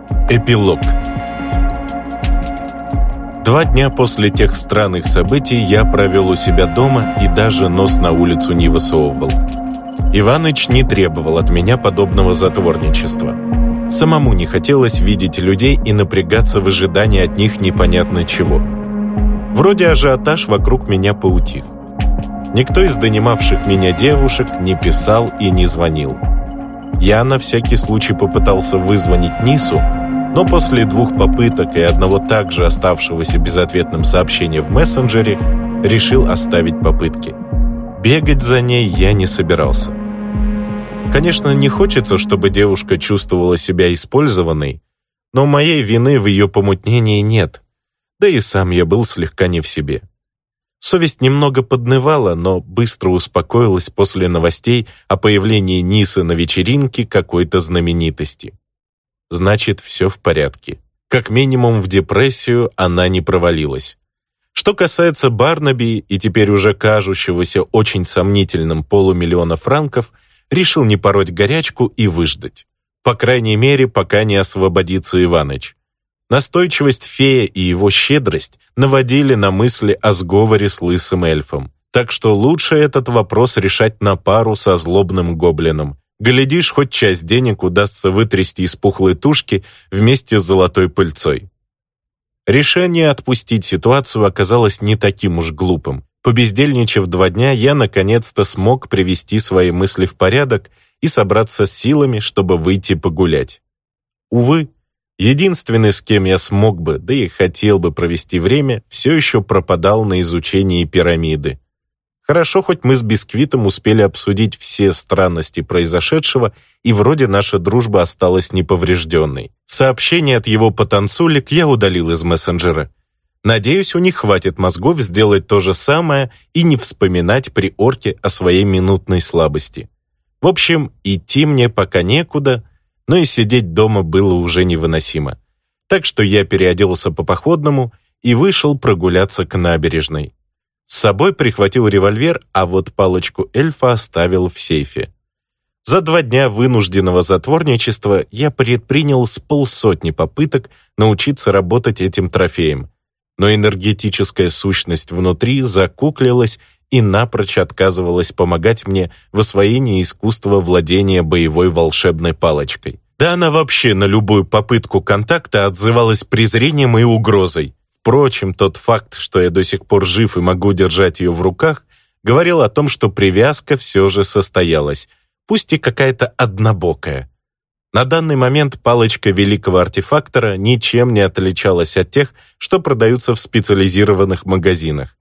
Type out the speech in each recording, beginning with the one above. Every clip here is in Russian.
Эпилог. 2 дня после тех странных событий я провел у себя дома и даже нос на улицу не высовывал. Иваныч не требовал от меня подобного затворничества. Самому не хотелось видеть людей и напрягаться в ожидании от них непонятно чего. Вроде ажиотаж вокруг меня поутих. Никто из донимавших меня девушек не писал и не звонил. Я на всякий случай попытался вызвонить Нису, но после 2 попыток и одного также оставшегося безответным сообщения в мессенджере решил оставить попытки. Бегать за ней я не собирался. Конечно, не хочется, чтобы девушка чувствовала себя использованной, но моей вины в ее помутнении нет, да и сам я был слегка не в себе. Совесть немного поднывала, но быстро успокоилась после новостей о появлении Нисы на вечеринке какой-то знаменитости. Значит, все в порядке. Как минимум в депрессию она не провалилась. Что касается Барнаби и теперь уже кажущегося очень сомнительным $500 000 франков, решил не пороть горячку и выждать. По крайней мере, пока не освободится Иваныч. Настойчивость фея и его щедрость наводили на мысли о сговоре с лысым эльфом. Так что лучше этот вопрос решать на пару со злобным гоблином. Глядишь, хоть часть денег удастся вытрясти из пухлой тушки вместе с золотой пыльцой. Решение отпустить ситуацию оказалось не таким уж глупым. Побездельничав 2 дня, я наконец-то смог привести свои мысли в порядок и собраться с силами, чтобы выйти погулять. Увы, единственный, с кем я смог бы, да и хотел бы провести время, все еще пропадал на изучении пирамиды. Хорошо, хоть мы с Бисквитом успели обсудить все странности произошедшего, и вроде наша дружба осталась неповрежденной. Сообщение от его потанцулек я удалил из мессенджера. Надеюсь, у них хватит мозгов сделать то же самое и не вспоминать при орке о своей минутной слабости. В общем, идти мне пока некуда, но и сидеть дома было уже невыносимо. Так что я переоделся по-походному и вышел прогуляться к набережной. С собой прихватил револьвер, а вот палочку эльфа оставил в сейфе. За 2 дня вынужденного затворничества я предпринял с 50 попыток научиться работать этим трофеем, но энергетическая сущность внутри закуклилась и напрочь отказывалась помогать мне в освоении искусства владения боевой волшебной палочкой. Да она вообще на любую попытку контакта отзывалась презрением и угрозой. Впрочем, тот факт, что я до сих пор жив и могу держать ее в руках, говорил о том, что привязка все же состоялась, пусть и какая-то однобокая. На данный момент палочка великого артефактора ничем не отличалась от тех, что продаются в специализированных магазинах.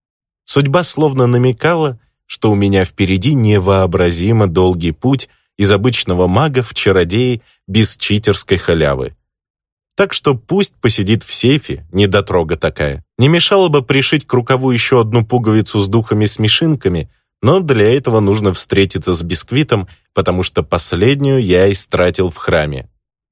Судьба словно намекала, что у меня впереди невообразимо долгий путь из обычного мага в чародеи без читерской халявы. Так что пусть посидит в сейфе, недотрога такая. Не мешало бы пришить к рукаву еще 1 пуговицу с духами-смешинками, но для этого нужно встретиться с Бисквитом, потому что последнюю я истратил в храме.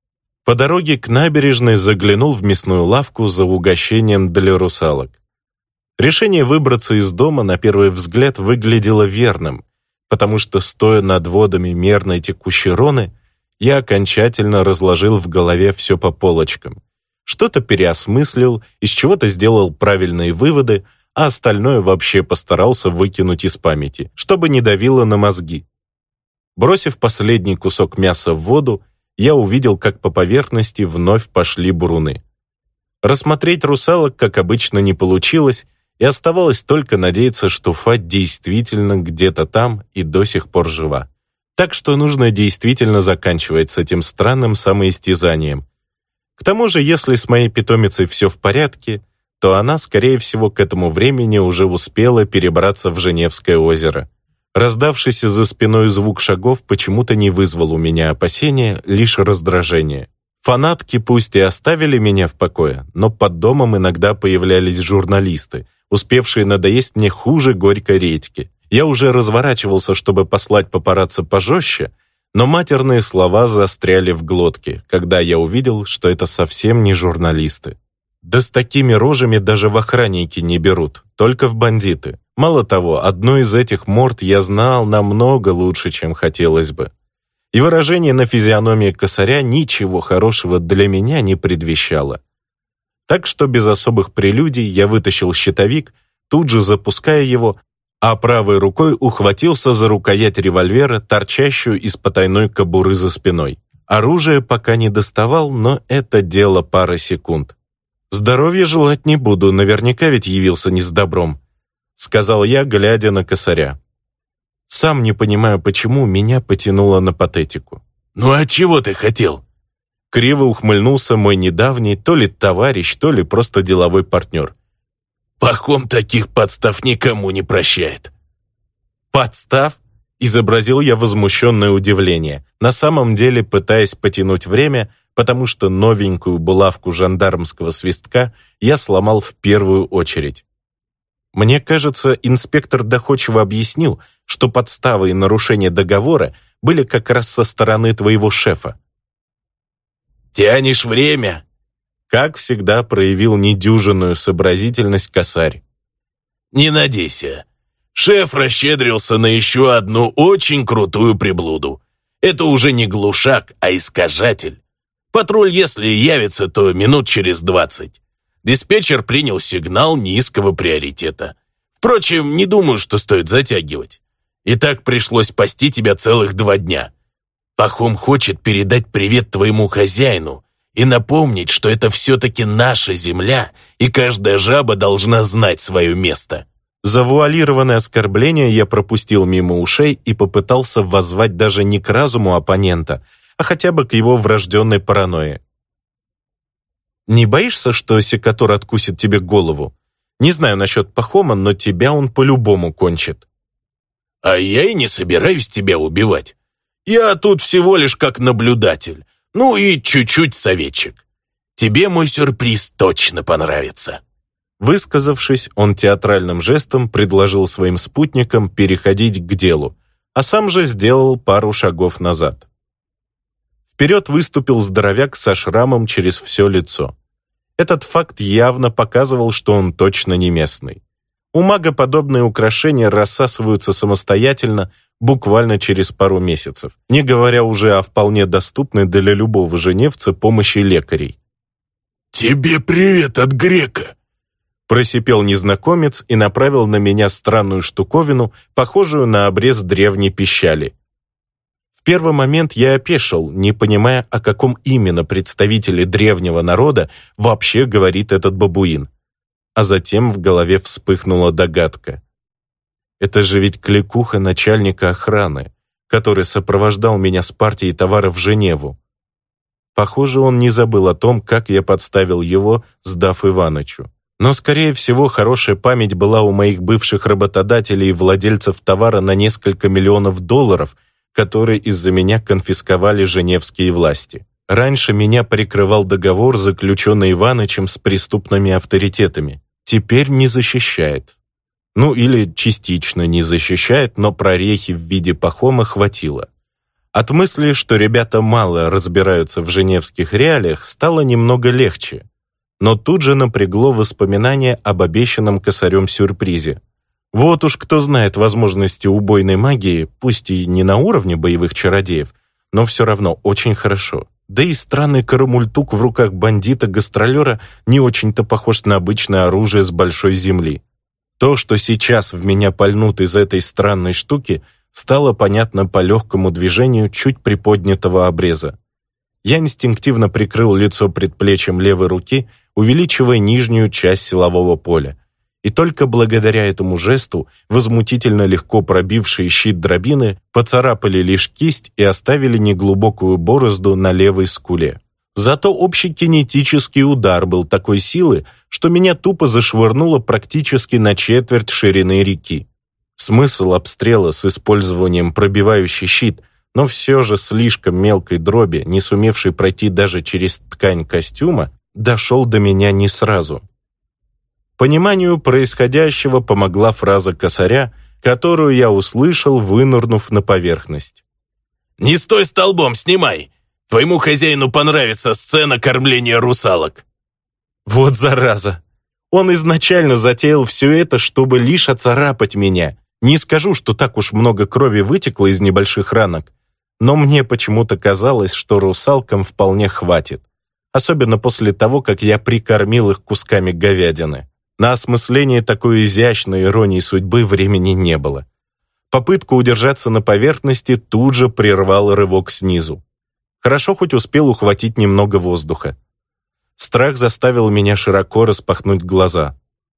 По дороге к набережной заглянул в мясную лавку за угощением для русалок. Решение выбраться из дома на первый взгляд выглядело верным, потому что, стоя над водами мерной текущей Роны, я окончательно разложил в голове все по полочкам. Что-то переосмыслил, из чего-то сделал правильные выводы, а остальное вообще постарался выкинуть из памяти, чтобы не давило на мозги. Бросив последний кусок мяса в воду, я увидел, как по поверхности вновь пошли буруны. Рассмотреть русалок, как обычно, не получилось, и оставалось только надеяться, что Фать действительно где-то там и до сих пор жива. Так что нужно действительно заканчивать с этим странным самоистязанием. К тому же, если с моей питомицей все в порядке, то она, скорее всего, к этому времени уже успела перебраться в Женевское озеро. Раздавшийся за спиной звук шагов почему-то не вызвал у меня опасения, лишь раздражение. Фанатки пусть и оставили меня в покое, но под домом иногда появлялись журналисты, успевшие надоесть мне хуже горькой редьки. Я уже разворачивался, чтобы послать папарацци пожестче, но матерные слова застряли в глотке, когда я увидел, что это совсем не журналисты. Да с такими рожами даже в охранники не берут, только в бандиты. Мало того, одну из этих морд я знал намного лучше, чем хотелось бы. и выражение на физиономии косаря ничего хорошего для меня не предвещало. Так что без особых прелюдий я вытащил щитовик, тут же запуская его, а правой рукой ухватился за рукоять револьвера, торчащую из потайной кобуры за спиной. Оружие пока не доставал, но это дело пары секунд. «Здоровья желать не буду, наверняка ведь явился не с добром», сказал я, глядя на косаря. Сам не понимаю, почему меня потянуло на патетику. «Ну а чего ты хотел?» Криво ухмыльнулся мой недавний то ли товарищ, то ли просто деловой партнер. «Пахом таких подстав никому не прощает». «Подстав?» — изобразил я возмущенное удивление, на самом деле пытаясь потянуть время, потому что новенькую булавку жандармского свистка я сломал в первую очередь. Мне кажется, инспектор доходчиво объяснил, что подставы и нарушения договора были как раз со стороны твоего шефа. «Тянешь время?» Как всегда проявил недюжинную сообразительность косарь. «Не надейся. Шеф расщедрился на еще одну очень крутую приблуду. Это уже не глушак, а искажатель. Патруль, если явится, то минут через 20. Диспетчер принял сигнал низкого приоритета. Впрочем, не думаю, что стоит затягивать. И так пришлось пасти тебя целых 2 дня. Пахом хочет передать привет твоему хозяину и напомнить, что это все-таки наша земля, и каждая жаба должна знать свое место». Завуалированное оскорбление я пропустил мимо ушей и попытался воззвать даже не к разуму оппонента, а хотя бы к его врожденной паранойи. «Не боишься, что секатор откусит тебе голову? Не знаю насчет Пахома, но тебя он по-любому кончит». «А я и не собираюсь тебя убивать. Я тут всего лишь как наблюдатель, ну и чуть-чуть советчик. Тебе мой сюрприз точно понравится». Высказавшись, он театральным жестом предложил своим спутникам переходить к делу, а сам же сделал пару шагов назад. Вперед выступил здоровяк со шрамом через все лицо. Этот факт явно показывал, что он точно не местный. У мага подобные украшения рассасываются самостоятельно буквально через пару месяцев, не говоря уже о вполне доступной для любого женевца помощи лекарей. «Тебе привет от грека!» Просипел незнакомец и направил на меня странную штуковину, похожую на обрез древней пищали. В первый момент я опешил, не понимая, о каком именно представителе древнего народа вообще говорит этот бабуин. А затем в голове вспыхнула догадка. Это же ведь кликуха начальника охраны, который сопровождал меня с партией товаров в Женеву. Похоже, он не забыл о том, как я подставил его, сдав Иванычу. Но, скорее всего, хорошая память была у моих бывших работодателей и владельцев товара на несколько миллионов долларов, которые из-за меня конфисковали женевские власти. Раньше меня прикрывал договор, заключенный Иванычем с преступными авторитетами. Теперь не защищает. Ну или частично не защищает, но прорехи в виде Пахома хватило. От мысли, что ребята мало разбираются в женевских реалиях, стало немного легче. Но тут же напрягло воспоминание об обещанном косарем сюрпризе. Вот уж кто знает возможности убойной магии, пусть и не на уровне боевых чародеев, но все равно очень хорошо. Да и странный карамультук в руках бандита-гастролера не очень-то похож на обычное оружие с большой земли. То, что сейчас в меня пальнут из этой странной штуки, стало понятно по легкому движению чуть приподнятого обреза. Я инстинктивно прикрыл лицо предплечьем левой руки, увеличивая нижнюю часть силового поля. И только благодаря этому жесту возмутительно легко пробившие щит дробины поцарапали лишь кисть и оставили неглубокую борозду на левой скуле. Зато общий кинетический удар был такой силы, что меня тупо зашвырнуло практически на четверть ширины реки. Смысл обстрела с использованием пробивающий щит, но все же слишком мелкой дроби, не сумевшей пройти даже через ткань костюма, дошел до меня не сразу. Пониманию происходящего помогла фраза косаря, которую я услышал, вынырнув на поверхность. «Не стой столбом, снимай! Твоему хозяину понравится сцена кормления русалок!» Вот зараза! Он изначально затеял все это, чтобы лишь оцарапать меня. Не скажу, что так уж много крови вытекло из небольших ранок, Но мне почему-то казалось, что русалкам вполне хватит. Особенно после того, как я прикормил их кусками говядины. На осмысление такой изящной иронии судьбы времени не было. Попытку удержаться на поверхности тут же прервал рывок снизу. Хорошо хоть успел ухватить немного воздуха. Страх заставил меня широко распахнуть глаза.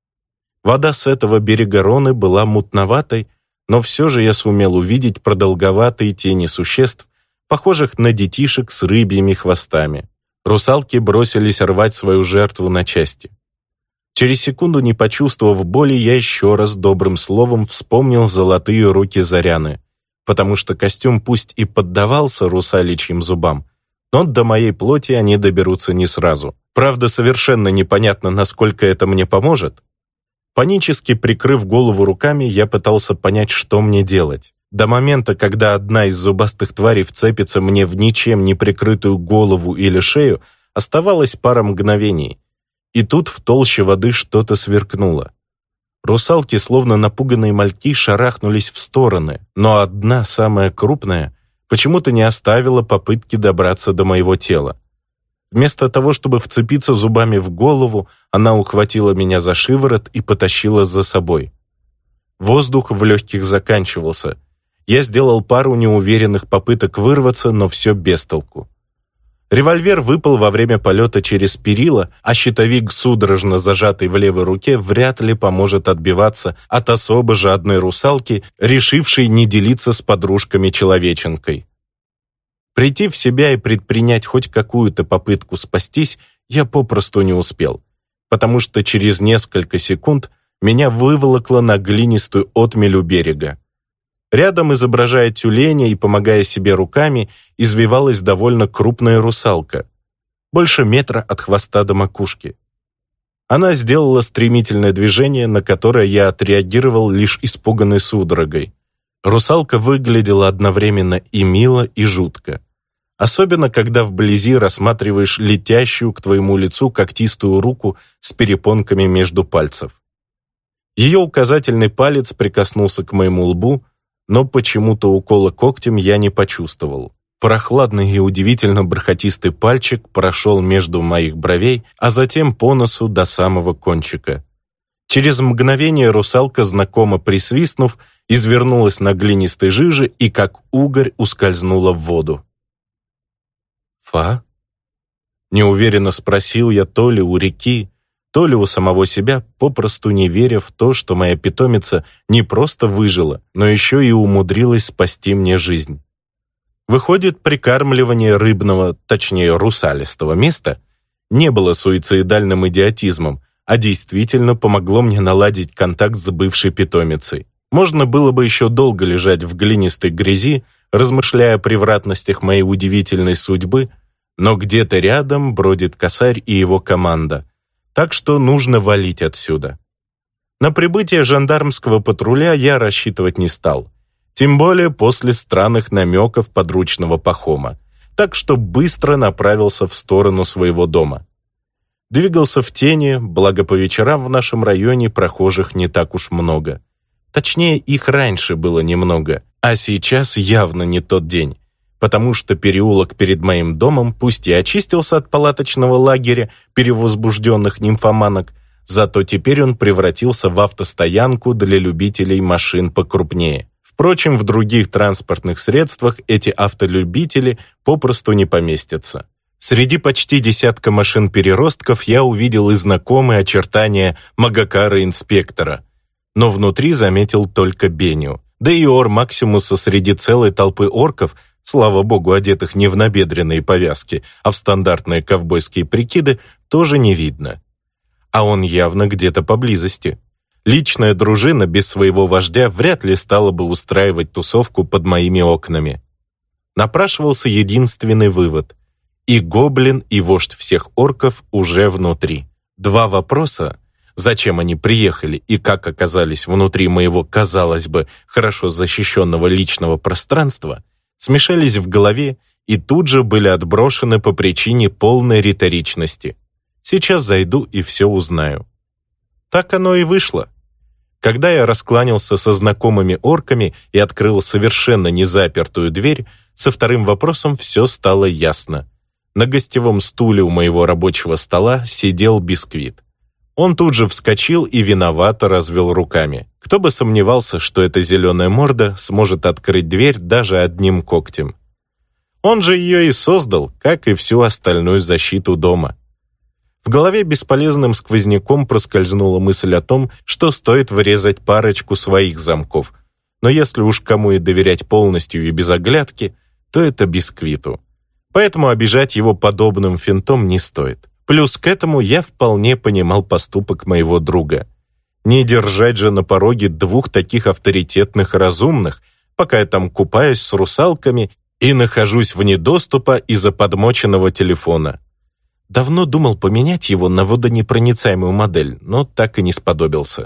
Вода с этого берега Роны была мутноватой, но все же я сумел увидеть продолговатые тени существ, похожих на детишек с рыбьими хвостами. Русалки бросились рвать свою жертву на части. Через секунду, не почувствовав боли, я еще раз добрым словом вспомнил золотые руки Заряны, потому что костюм пусть и поддавался русаличьим зубам, но до моей плоти они доберутся не сразу. Правда, совершенно непонятно, насколько это мне поможет. Панически прикрыв голову руками, я пытался понять, что мне делать. До момента, когда одна из зубастых тварей вцепится мне в ничем не прикрытую голову или шею, оставалось пара мгновений. И тут в толще воды что-то сверкнуло. Русалки, словно напуганные мальки, шарахнулись в стороны, но одна, самая крупная, почему-то не оставила попытки добраться до моего тела. Вместо того, чтобы вцепиться зубами в голову, она ухватила меня за шиворот и потащила за собой. Воздух в легких заканчивался. Я сделал пару неуверенных попыток вырваться, но все без толку. Револьвер выпал во время полета через перила, а щитовик, судорожно зажатый в левой руке, вряд ли поможет отбиваться от особо жадной русалки, решившей не делиться с подружками-человеченкой. Прийти в себя и предпринять хоть какую-то попытку спастись я попросту не успел, потому что через несколько секунд меня выволокло на глинистую отмель у берега. Рядом, изображая тюленя и помогая себе руками, извивалась довольно крупная русалка, больше метра от хвоста до макушки. Она сделала стремительное движение, на которое я отреагировал лишь испуганной судорогой. Русалка выглядела одновременно и мило, и жутко. Особенно, когда вблизи рассматриваешь летящую к твоему лицу когтистую руку с перепонками между пальцев. Ее указательный палец прикоснулся к моему лбу, но почему-то укола когтем я не почувствовал. Прохладный и удивительно бархатистый пальчик прошел между моих бровей, а затем по носу до самого кончика. Через мгновение русалка, знакомо присвистнув, извернулась на глинистой жиже и, как угорь, ускользнула в воду. «Фа?» Неуверенно спросил я то ли у реки, то ли у самого себя, попросту не веря в то, что моя питомица не просто выжила, но еще и умудрилась спасти мне жизнь. Выходит, прикармливание рыбного, точнее русалистого места не было суицидальным идиотизмом, а действительно помогло мне наладить контакт с бывшей питомицей. Можно было бы еще долго лежать в глинистой грязи, размышляя о превратностях моей удивительной судьбы, но где-то рядом бродит косарь и его команда, так что нужно валить отсюда. На прибытие жандармского патруля я рассчитывать не стал, тем более после странных намеков подручного Пахома, так что быстро направился в сторону своего дома. Двигался в тени, благо по вечерам в нашем районе прохожих не так уж много. Точнее, их раньше было немного, а сейчас явно не тот день, потому что переулок перед моим домом пусть и очистился от палаточного лагеря перевозбужденных нимфоманок, зато теперь он превратился в автостоянку для любителей машин покрупнее. Впрочем, в других транспортных средствах эти автолюбители попросту не поместятся. Среди почти десятка машин-переростков я увидел и знакомые очертания Магакара-инспектора, но внутри заметил только Беню. Да и Ор-Максимуса среди целой толпы орков, слава богу, одетых не в набедренные повязки, а в стандартные ковбойские прикиды, тоже не видно. А он явно где-то поблизости. Личная дружина без своего вождя вряд ли стала бы устраивать тусовку под моими окнами. Напрашивался единственный вывод. И гоблин, и вождь всех орков уже внутри. Два вопроса: зачем они приехали и как оказались внутри моего, казалось бы, хорошо защищенного личного пространства, смешались в голове и тут же были отброшены по причине полной риторичности. Сейчас зайду и все узнаю. Так оно и вышло. Когда я раскланялся со знакомыми орками и открыл совершенно незапертую дверь, Со вторым вопросом все стало ясно. На гостевом стуле у моего рабочего стола сидел Бисквит. Он тут же вскочил и виновато развел руками. Кто бы сомневался, что эта зеленая морда сможет открыть дверь даже одним когтем. Он же ее и создал, как и всю остальную защиту дома. В голове бесполезным сквозняком проскользнула мысль о том, что стоит врезать парочку своих замков. Но если уж кому и доверять полностью и без оглядки, то это Бисквиту. Поэтому обижать его подобным финтом не стоит. Плюс к этому я вполне понимал поступок моего друга. Не держать же на пороге двух таких авторитетных разумных, пока я там купаюсь с русалками и нахожусь вне доступа из-за подмоченного телефона. Давно думал поменять его на водонепроницаемую модель, но так и не сподобился.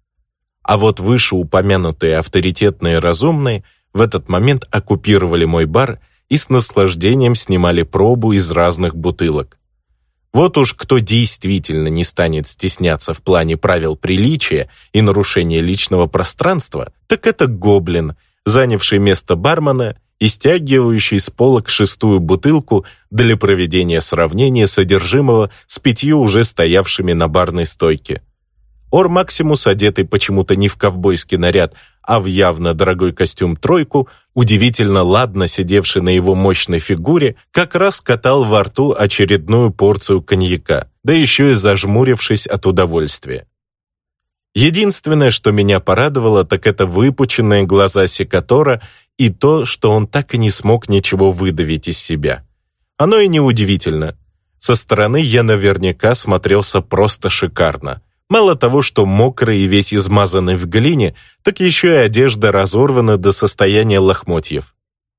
А вот вышеупомянутые авторитетные разумные в этот момент оккупировали мой бар и с наслаждением снимали пробу из разных бутылок. Вот уж кто действительно не станет стесняться в плане правил приличия и нарушения личного пространства, так это гоблин, занявший место бармена и стягивающий с полок 6-ю бутылку для проведения сравнения содержимого с 5 уже стоявшими на барной стойке. Ор Максимус, одетый почему-то не в ковбойский наряд, а в явно дорогой костюм-тройку, удивительно ладно сидевший на его мощной фигуре, как раз катал во рту очередную порцию коньяка, да еще и зажмурившись от удовольствия. Единственное, что меня порадовало, так это выпученные глаза секатора и то, что он так и не смог ничего выдавить из себя. Оно и неудивительно. Со стороны я наверняка смотрелся просто шикарно. Мало того, что мокрый и весь измазанный в глине, так еще и одежда разорвана до состояния лохмотьев.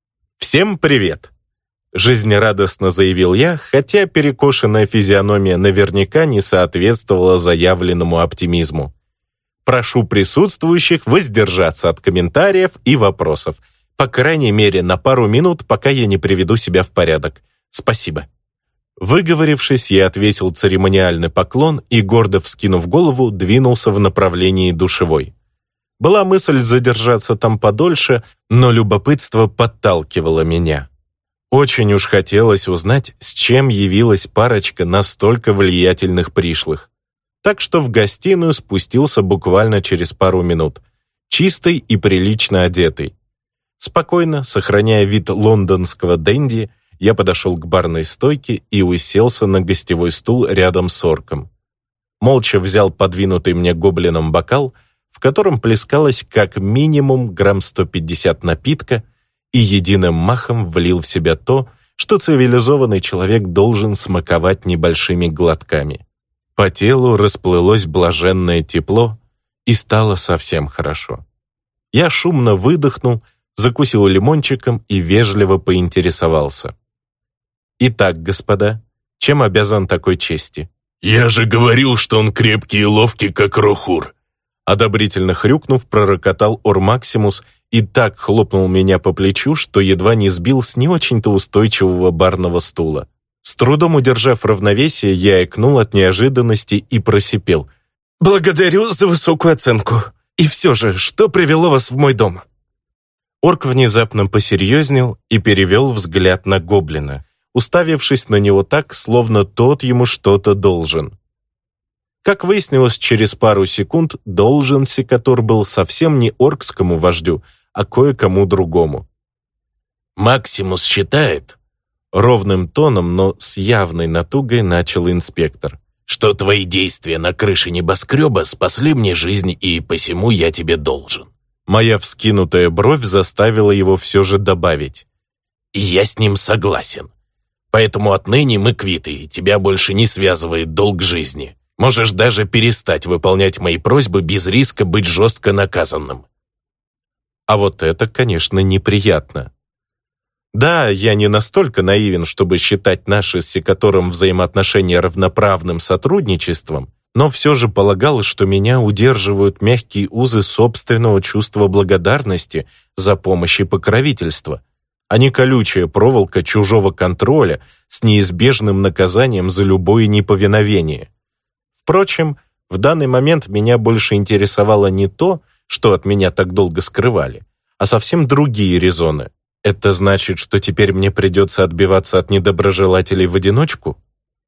«Всем привет!» — жизнерадостно заявил я, хотя перекошенная физиономия наверняка не соответствовала заявленному оптимизму. Прошу присутствующих воздержаться от комментариев и вопросов, по крайней мере на пару минут, пока я не приведу себя в порядок. Спасибо. Выговорившись, я отвесил церемониальный поклон и, гордо вскинув голову, двинулся в направлении душевой. Была мысль задержаться там подольше, но любопытство подталкивало меня. Очень уж хотелось узнать, с чем явилась парочка настолько влиятельных пришлых. Так что в гостиную спустился буквально через пару минут, чистый и прилично одетый. Спокойно, сохраняя вид лондонского денди, я подошел к барной стойке и уселся на гостевой стул рядом с орком. Молча взял подвинутый мне гоблином бокал, в котором плескалось как минимум грамм 150 напитка, и единым махом влил в себя то, что цивилизованный человек должен смаковать небольшими глотками. По телу расплылось блаженное тепло, и стало совсем хорошо. Я шумно выдохнул, закусил лимончиком и вежливо поинтересовался. «Итак, господа, чем обязан такой чести?» «Я же говорил, что он крепкий и ловкий, как Рохур!» Одобрительно хрюкнув, пророкотал Ор Максимус и так хлопнул меня по плечу, что едва не сбил с не очень-то устойчивого барного стула. С трудом удержав равновесие, я икнул от неожиданности и просипел. «Благодарю за высокую оценку. И все же, что привело вас в мой дом?» Орк внезапно посерьезнел и перевел взгляд на гоблина, уставившись на него так, словно тот ему что-то должен. Как выяснилось, через пару секунд должен секатор был совсем не оркскому вождю, а кое-кому другому. «Максимус считает», — ровным тоном, но с явной натугой начал инспектор, «что твои действия на крыше небоскреба спасли мне жизнь, и посему я тебе должен». Моя вскинутая бровь заставила его все же добавить. «И я с ним согласен. Поэтому отныне мы квиты, и тебя больше не связывает долг жизни. Можешь даже перестать выполнять мои просьбы без риска быть жестко наказанным». А вот это, конечно, неприятно. Да, я не настолько наивен, чтобы считать наши с секатором взаимоотношения равноправным сотрудничеством, но все же полагал, что меня удерживают мягкие узы собственного чувства благодарности за помощь и покровительство, а не колючая проволока чужого контроля с неизбежным наказанием за любое неповиновение. Впрочем, в данный момент меня больше интересовало не то, что от меня так долго скрывали, а совсем другие резоны. Это значит, что теперь мне придется отбиваться от недоброжелателей в одиночку?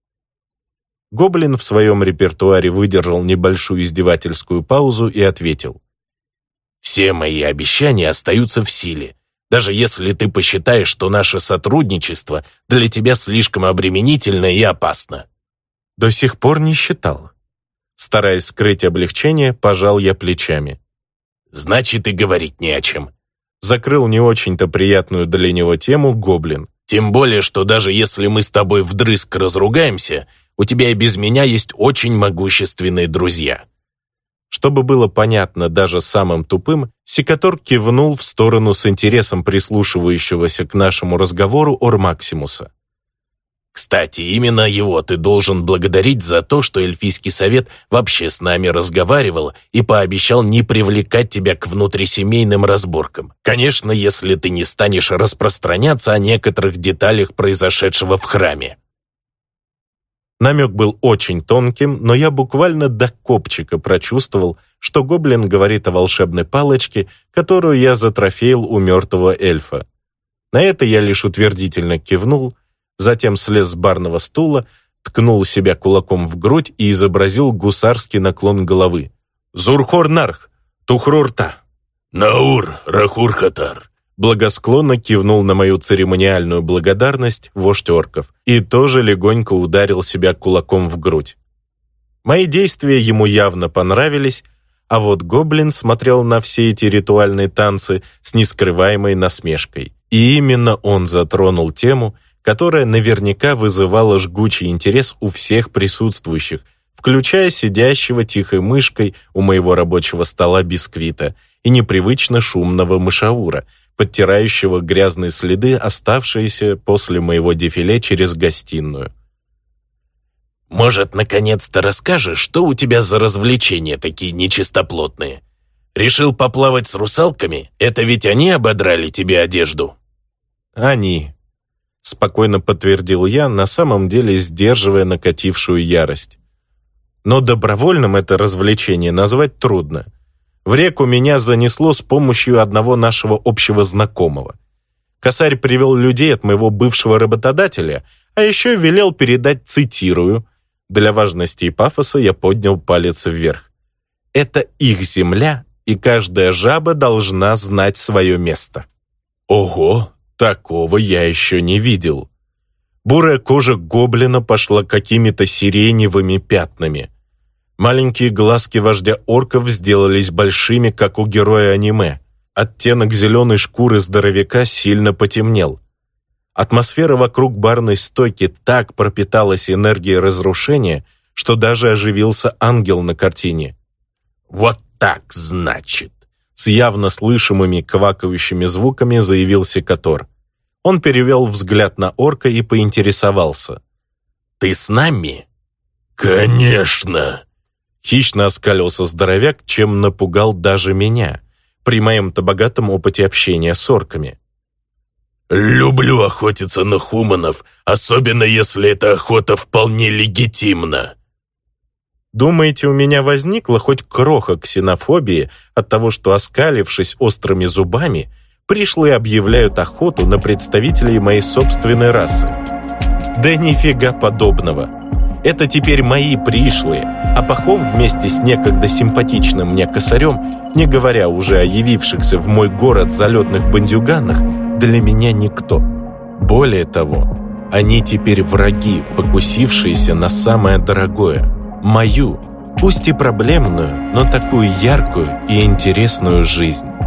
Гоблин в своем репертуаре выдержал небольшую издевательскую паузу и ответил. «Все мои обещания остаются в силе, даже если ты посчитаешь, что наше сотрудничество для тебя слишком обременительно и опасно». До сих пор не считал. Стараясь скрыть облегчение, пожал я плечами. «Значит, и говорить не о чем». Закрыл не очень-то приятную для него тему гоблин. «Тем более, что даже если мы с тобой вдрызг разругаемся, у тебя и без меня есть очень могущественные друзья». Чтобы было понятно даже самым тупым, Секатор кивнул в сторону с интересом прислушивающегося к нашему разговору Ор-Максимуса. «Кстати, именно его ты должен благодарить за то, что Эльфийский совет вообще с нами разговаривал и пообещал не привлекать тебя к внутрисемейным разборкам. Конечно, если ты не станешь распространяться о некоторых деталях произошедшего в храме». Намек был очень тонким, но я буквально до копчика прочувствовал, что гоблин говорит о волшебной палочке, которую я затрофеил у мертвого эльфа. На это я лишь утвердительно кивнул, затем слез с барного стула, ткнул себя кулаком в грудь и изобразил гусарский наклон головы. «Зурхор-нарх! Тухрурта!» «Наур, Рахур-хатар!» Благосклонно кивнул на мою церемониальную благодарность вождь орков и тоже легонько ударил себя кулаком в грудь. Мои действия ему явно понравились, а вот гоблин смотрел на все эти ритуальные танцы с нескрываемой насмешкой. И именно он затронул тему, которая наверняка вызывала жгучий интерес у всех присутствующих, включая сидящего тихой мышкой у моего рабочего стола бисквита и непривычно шумного мышаура, подтирающего грязные следы, оставшиеся после моего дефиле через гостиную. «Может, наконец-то расскажешь, что у тебя за развлечения такие нечистоплотные? Решил поплавать с русалками? Это ведь они ободрали тебе одежду?» «Они», — спокойно подтвердил я, на самом деле сдерживая накатившую ярость. Но добровольным это развлечение назвать трудно. В реку меня занесло с помощью одного нашего общего знакомого. Косарь привел людей от моего бывшего работодателя, а еще велел передать, цитирую, для важности и пафоса я поднял палец вверх. «Это их земля, и каждая жаба должна знать свое место». Ого, такого я еще не видел. Бурая кожа гоблина пошла какими-то сиреневыми пятнами. Маленькие глазки вождя орков сделались большими, как у героя аниме. Оттенок зеленой шкуры здоровяка сильно потемнел. Атмосфера вокруг барной стойки так пропиталась энергией разрушения, что даже оживился ангел на картине. «Вот так, значит!» С явно слышимыми квакающими звуками заявил Секатор. Он перевел взгляд на орка и поинтересовался. «Ты с нами?» «Конечно!» Хищно оскалился здоровяк, чем напугал даже меня, при моем-то богатом опыте общения с орками. «Люблю охотиться на хуманов, особенно если эта охота вполне легитимна». Думаете, у меня возникла хоть кроха ксенофобии от того, что, оскалившись острыми зубами, пришлые объявляют охоту на представителей моей собственной расы? Да нифига подобного. Это теперь мои пришлые, а Пахом вместе с некогда симпатичным мне косарем, не говоря уже о явившихся в мой город залетных бандюганах, для меня никто. Более того, они теперь враги, покусившиеся на самое дорогое, мою, пусть и проблемную, но такую яркую и интересную жизнь.